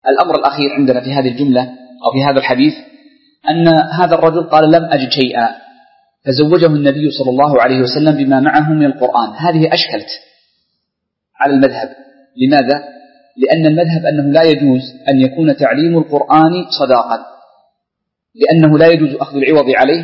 الأمر الأخير عندنا في هذه الجملة أو في هذا الحديث أن هذا الرجل قال لم أجد شيئا، فزوجه النبي صلى الله عليه وسلم بما معه من القرآن. هذه أشكلت على المذهب. لماذا؟ لأن المذهب أنه لا يجوز أن يكون تعليم القرآن صداقا، لأنه لا يجوز أخذ العوض عليه،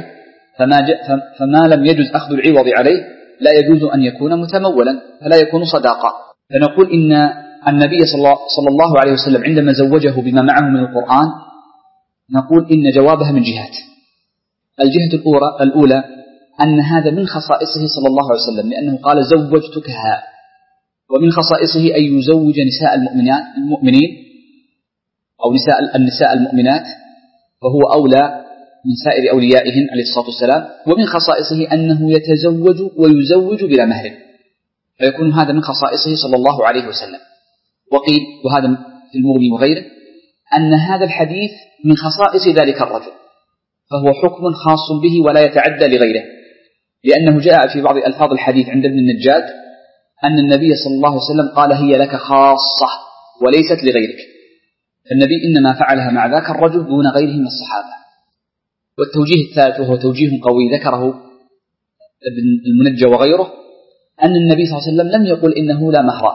فما لم يجوز أخذ العوض عليه لا يجوز أن يكون متمولا، فلا يكون صداقا. فنقول إن النبي صلى الله عليه وسلم عندما زوجه بما معه من القرآن نقول إن جوابها من جهات. الجهة الأولى أن هذا من خصائصه صلى الله عليه وسلم، لأنه قال زوجتكها، ومن خصائصه أن يزوج نساء المؤمنين أو النساء المؤمنات، فهو أولى من سائر أوليائهن عليه الصلاة والسلام. ومن خصائصه أنه يتزوج ويزوج بلا مهر، فيكون هذا من خصائصه صلى الله عليه وسلم. وقيل، وهذا في المغني وغيره، أن هذا الحديث من خصائص ذلك الرجل، فهو حكم خاص به ولا يتعدى لغيره، لأنه جاء في بعض ألفاظ الحديث عند ابن النجاد أن النبي صلى الله عليه وسلم قال هي لك خاصة وليست لغيرك، فالنبي إنما فعلها مع ذاك الرجل دون غيره من الصحابة. والتوجيه الثالث وهو توجيه قوي ذكره ابن المنجى وغيره، أن النبي صلى الله عليه وسلم لم يقل إنه لا مهر،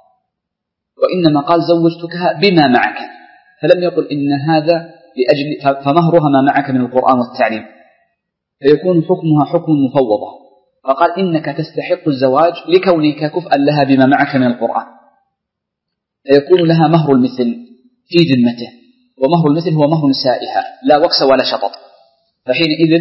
وإنما قال زوجتكها بما معك، فلم يقل إن هذا لأجل فمهرها ما معك من القرآن والتعليم، فيكون حكمها حكم مفوضة. فقال إنك تستحق الزواج لكونك كفءا لها بما معك من القرآن، فيكون لها مهر المثل في ذمته، ومهر المثل هو مهر نسائها لا وكس ولا شطط. فحينئذ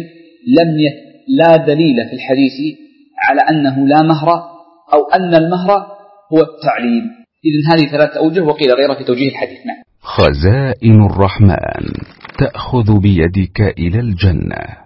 لا دليل في الحديث على أنه لا مهر أو أن المهر هو التعليم. إذن هذه ثلاثة أوجه، وقيل غيرها في توجيه الحديث. نعم. خزائن الرحمن تأخذ بيدك إلى الجنة.